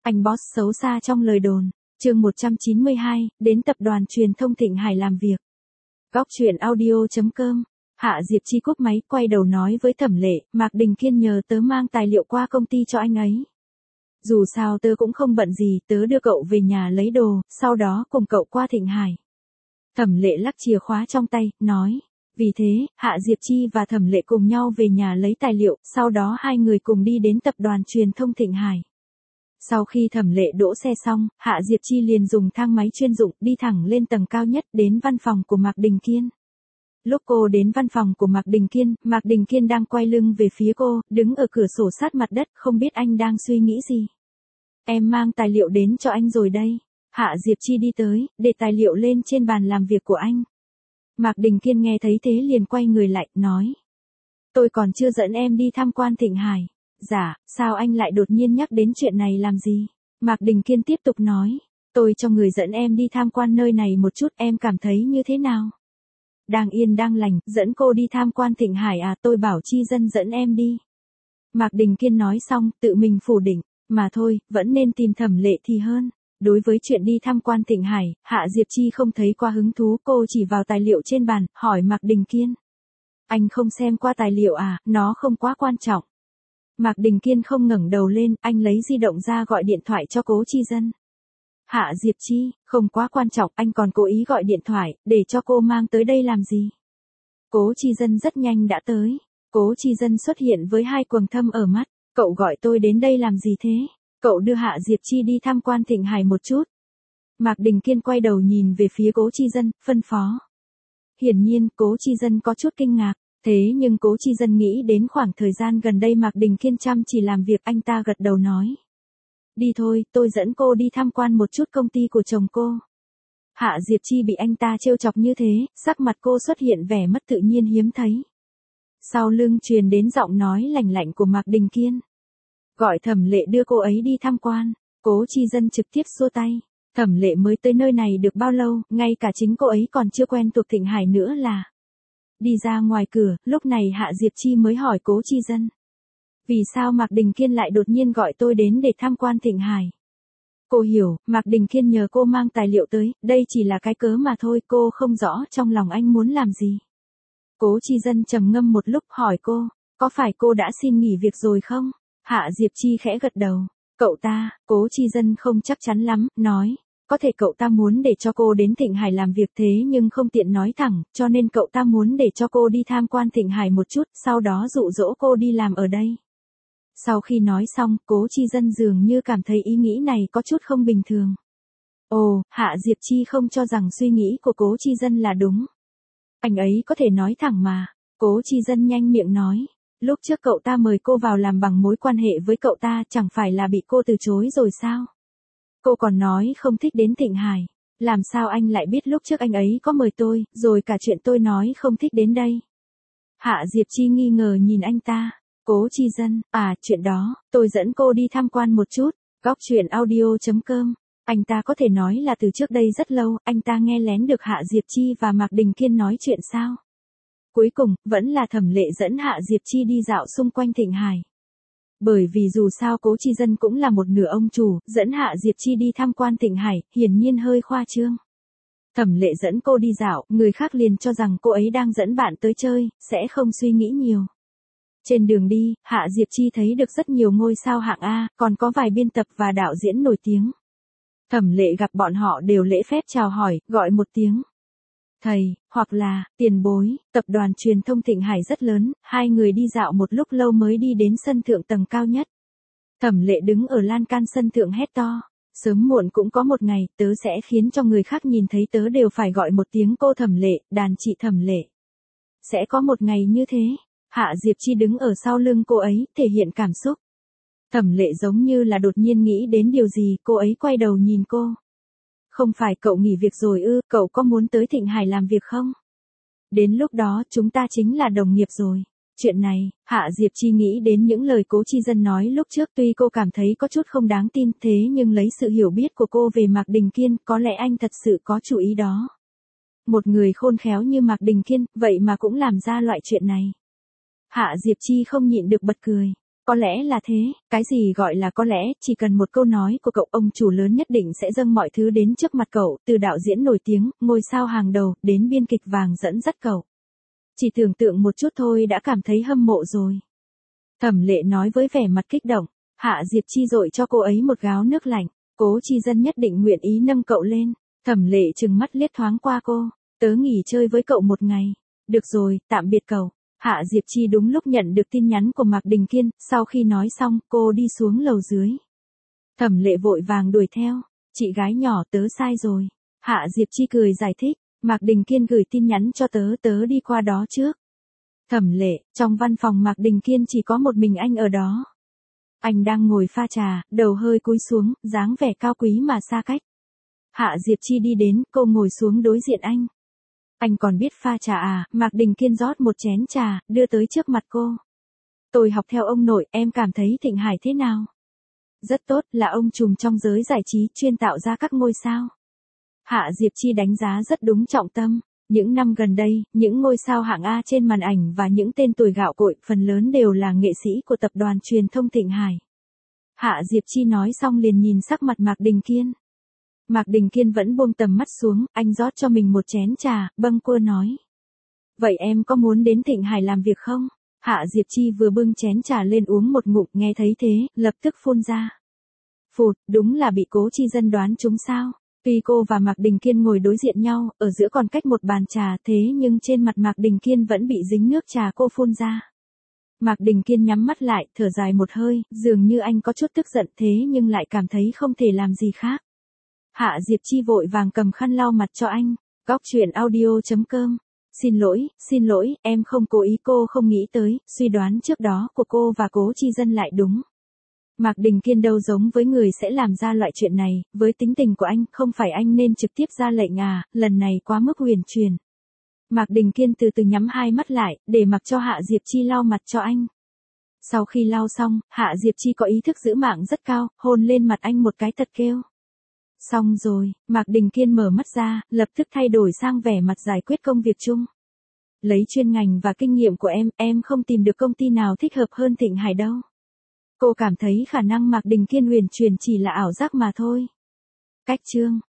Anh boss xấu xa trong lời đồn. Chương 192, đến tập đoàn truyền thông Thịnh Hải làm việc. Góc truyện audio.com. Hạ Diệp Chi cúp máy, quay đầu nói với Thẩm Lệ, Mạc Đình Kiên nhờ tớ mang tài liệu qua công ty cho anh ấy. Dù sao tớ cũng không bận gì, tớ đưa cậu về nhà lấy đồ, sau đó cùng cậu qua Thịnh Hải. Thẩm Lệ lắc chìa khóa trong tay, nói. Vì thế, Hạ Diệp Chi và Thẩm Lệ cùng nhau về nhà lấy tài liệu, sau đó hai người cùng đi đến tập đoàn truyền thông Thịnh Hải. Sau khi Thẩm Lệ đỗ xe xong, Hạ Diệp Chi liền dùng thang máy chuyên dụng đi thẳng lên tầng cao nhất đến văn phòng của Mạc Đình Kiên. Lúc cô đến văn phòng của Mạc Đình Kiên đang quay lưng về phía cô, đứng ở cửa sổ sát mặt đất, không biết anh đang suy nghĩ gì. Em mang tài liệu đến cho anh rồi đây. Hạ Diệp Chi đi tới, để tài liệu lên trên bàn làm việc của anh. Mạc Đình Kiên nghe thấy thế liền quay người lại, nói. Tôi còn chưa dẫn em đi tham quan Thịnh Hải. Dạ, sao anh lại đột nhiên nhắc đến chuyện này làm gì? Mạc Đình Kiên tiếp tục nói. Tôi cho người dẫn em đi tham quan nơi này một chút, em cảm thấy như thế nào? Đang yên đang lành, dẫn cô đi tham quan Thịnh Hải à, tôi bảo Chi Dân dẫn em đi. Mạc Đình Kiên nói xong, tự mình phủ định, mà thôi, vẫn nên tìm Thẩm Lệ thì hơn. Đối với chuyện đi tham quan Thịnh Hải, Hạ Diệp Chi không thấy quá hứng thú, cô chỉ vào tài liệu trên bàn, hỏi Mạc Đình Kiên. Anh không xem qua tài liệu à, nó không quá quan trọng. Mạc Đình Kiên không ngẩng đầu lên, anh lấy di động ra gọi điện thoại cho Cố Chi Dân. Hạ Diệp Chi, không quá quan trọng, anh còn cố ý gọi điện thoại, để cho cô mang tới đây làm gì? Cố Chi Dân rất nhanh đã tới. Cố Chi Dân xuất hiện với hai quầng thâm ở mắt. Cậu gọi tôi đến đây làm gì thế? Cậu đưa Hạ Diệp Chi đi tham quan Thịnh Hải một chút. Mạc Đình Kiên quay đầu nhìn về phía Cố Chi Dân, phân phó. Hiển nhiên, Cố Chi Dân có chút kinh ngạc. Thế nhưng Cố Chi Dân nghĩ đến khoảng thời gian gần đây Mạc Đình Kiên chăm chỉ làm việc, anh ta gật đầu nói. Đi thôi, tôi dẫn cô đi tham quan một chút công ty của chồng cô. Hạ Diệp Chi bị anh ta trêu chọc như thế, sắc mặt cô xuất hiện vẻ mất tự nhiên hiếm thấy. Sau lưng truyền đến giọng nói lạnh lạnh của Mạc Đình Kiên. Gọi Thẩm Lệ đưa cô ấy đi tham quan. Cố Chi Dân trực tiếp xua tay. Thẩm Lệ mới tới nơi này được bao lâu, ngay cả chính cô ấy còn chưa quen thuộc Thịnh Hải nữa là. Đi ra ngoài cửa, lúc này Hạ Diệp Chi mới hỏi Cố Chi Dân. Vì sao Mạc Đình Kiên lại đột nhiên gọi tôi đến để tham quan Thịnh Hải? Cô hiểu, Mạc Đình Kiên nhờ cô mang tài liệu tới, đây chỉ là cái cớ mà thôi, cô không rõ trong lòng anh muốn làm gì. Cố Chi Dân trầm ngâm một lúc hỏi cô, có phải cô đã xin nghỉ việc rồi không? Hạ Diệp Chi khẽ gật đầu. Cậu ta, Cố Chi Dân không chắc chắn lắm, nói. Có thể cậu ta muốn để cho cô đến Thịnh Hải làm việc thế nhưng không tiện nói thẳng, cho nên cậu ta muốn để cho cô đi tham quan Thịnh Hải một chút, sau đó dụ dỗ cô đi làm ở đây. Sau khi nói xong, Cố Chi Dân dường như cảm thấy ý nghĩ này có chút không bình thường. Ồ, Hạ Diệp Chi không cho rằng suy nghĩ của Cố Chi Dân là đúng. Anh ấy có thể nói thẳng mà. Cố Chi Dân nhanh miệng nói. Lúc trước cậu ta mời cô vào làm bằng mối quan hệ với cậu ta, chẳng phải là bị cô từ chối rồi sao? Cô còn nói không thích đến Thịnh Hải. Làm sao anh lại biết lúc trước anh ấy có mời tôi, rồi cả chuyện tôi nói không thích đến đây? Hạ Diệp Chi nghi ngờ nhìn anh ta. Cố Chi Dân, chuyện đó, tôi dẫn cô đi tham quan một chút. Góc truyện audio.com. Anh ta có thể nói là từ trước đây rất lâu, anh ta nghe lén được Hạ Diệp Chi và Mạc Đình Kiên nói chuyện sao? Cuối cùng, vẫn là Thẩm Lệ dẫn Hạ Diệp Chi đi dạo xung quanh Thịnh Hải. Bởi vì dù sao Cố Chi Dân cũng là một nửa ông chủ, dẫn Hạ Diệp Chi đi tham quan Thịnh Hải, hiển nhiên hơi khoa trương. Thẩm Lệ dẫn cô đi dạo, người khác liền cho rằng cô ấy đang dẫn bạn tới chơi, sẽ không suy nghĩ nhiều. Trên đường đi, Hạ Diệp Chi thấy được rất nhiều ngôi sao hạng A, còn có vài biên tập và đạo diễn nổi tiếng. Thẩm Lệ gặp bọn họ đều lễ phép chào hỏi, gọi một tiếng. Thầy, hoặc là, tiền bối. Tập đoàn truyền thông Thịnh Hải rất lớn, hai người đi dạo một lúc lâu mới đi đến sân thượng tầng cao nhất. Thẩm Lệ đứng ở lan can sân thượng hét to. Sớm muộn cũng có một ngày, tớ sẽ khiến cho người khác nhìn thấy tớ đều phải gọi một tiếng cô Thẩm Lệ, đàn chị Thẩm Lệ. Sẽ có một ngày như thế. Hạ Diệp Chi đứng ở sau lưng cô ấy, thể hiện cảm xúc. Thẩm Lệ giống như là đột nhiên nghĩ đến điều gì, cô ấy quay đầu nhìn cô. Không phải cậu nghỉ việc rồi ư, cậu có muốn tới Thịnh Hải làm việc không? Đến lúc đó chúng ta chính là đồng nghiệp rồi. Chuyện này, Hạ Diệp Chi nghĩ đến những lời Cố Chi Dân nói lúc trước, tuy cô cảm thấy có chút không đáng tin, thế nhưng lấy sự hiểu biết của cô về Mạc Đình Kiên, có lẽ anh thật sự có chủ ý đó. Một người khôn khéo như Mạc Đình Kiên, vậy mà cũng làm ra loại chuyện này. Hạ Diệp Chi không nhịn được bật cười. Có lẽ là thế, cái gì gọi là có lẽ, chỉ cần một câu nói của cậu ông chủ lớn nhất định sẽ dâng mọi thứ đến trước mặt cậu, từ đạo diễn nổi tiếng, ngôi sao hàng đầu, đến biên kịch vàng dẫn dắt cậu. Chỉ tưởng tượng một chút thôi đã cảm thấy hâm mộ rồi. Thẩm Lệ nói với vẻ mặt kích động, Hạ Diệp Chi dội cho cô ấy một gáo nước lạnh, Cố Chi Dân nhất định nguyện ý nâng cậu lên. Thẩm Lệ trừng mắt liếc thoáng qua cô, tớ nghỉ chơi với cậu một ngày. Được rồi, tạm biệt cậu. Hạ Diệp Chi đúng lúc nhận được tin nhắn của Mạc Đình Kiên, sau khi nói xong, cô đi xuống lầu dưới. Thẩm Lệ vội vàng đuổi theo, chị gái nhỏ tớ sai rồi. Hạ Diệp Chi cười giải thích, Mạc Đình Kiên gửi tin nhắn cho tớ, tớ đi qua đó trước. Thẩm Lệ, trong văn phòng Mạc Đình Kiên chỉ có một mình anh ở đó. Anh đang ngồi pha trà, đầu hơi cúi xuống, dáng vẻ cao quý mà xa cách. Hạ Diệp Chi đi đến, cô ngồi xuống đối diện anh. Anh còn biết pha trà à? Mạc Đình Kiên rót một chén trà, đưa tới trước mặt cô. Tôi học theo ông nội, em cảm thấy Thịnh Hải thế nào? Rất tốt, là ông trùm trong giới giải trí, chuyên tạo ra các ngôi sao. Hạ Diệp Chi đánh giá rất đúng trọng tâm. Những năm gần đây, những ngôi sao hạng A trên màn ảnh và những tên tuổi gạo cội, phần lớn đều là nghệ sĩ của tập đoàn truyền thông Thịnh Hải. Hạ Diệp Chi nói xong liền nhìn sắc mặt Mạc Đình Kiên. Mạc Đình Kiên vẫn buông tầm mắt xuống, anh rót cho mình một chén trà, bâng quơ nói. Vậy em có muốn đến Thịnh Hải làm việc không? Hạ Diệp Chi vừa bưng chén trà lên uống một ngụm, nghe thấy thế, lập tức phun ra. Phụt, đúng là bị Cố Chi Dân đoán trúng sao? Tuy cô và Mạc Đình Kiên ngồi đối diện nhau, ở giữa còn cách một bàn trà, thế nhưng trên mặt Mạc Đình Kiên vẫn bị dính nước trà cô phun ra. Mạc Đình Kiên nhắm mắt lại, thở dài một hơi, dường như anh có chút tức giận thế nhưng lại cảm thấy không thể làm gì khác. Hạ Diệp Chi vội vàng cầm khăn lau mặt cho anh. Góc truyện audio.com. Xin lỗi, em không cố ý, cô không nghĩ tới, suy đoán trước đó của cô và Cố Chi Dân lại đúng. Mạc Đình Kiên đâu giống với người sẽ làm ra loại chuyện này, với tính tình của anh, không phải anh nên trực tiếp ra lệnh à, lần này quá mức huyền truyền. Mạc Đình Kiên từ từ nhắm hai mắt lại, để mặc cho Hạ Diệp Chi lau mặt cho anh. Sau khi lau xong, Hạ Diệp Chi có ý thức giữ mạng rất cao, hôn lên mặt anh một cái thật kêu. Xong rồi, Mạc Đình Kiên mở mắt ra, lập tức thay đổi sang vẻ mặt giải quyết công việc chung. Lấy chuyên ngành và kinh nghiệm của em không tìm được công ty nào thích hợp hơn Thịnh Hải đâu. Cô cảm thấy khả năng Mạc Đình Kiên huyền truyền chỉ là ảo giác mà thôi. Cách chương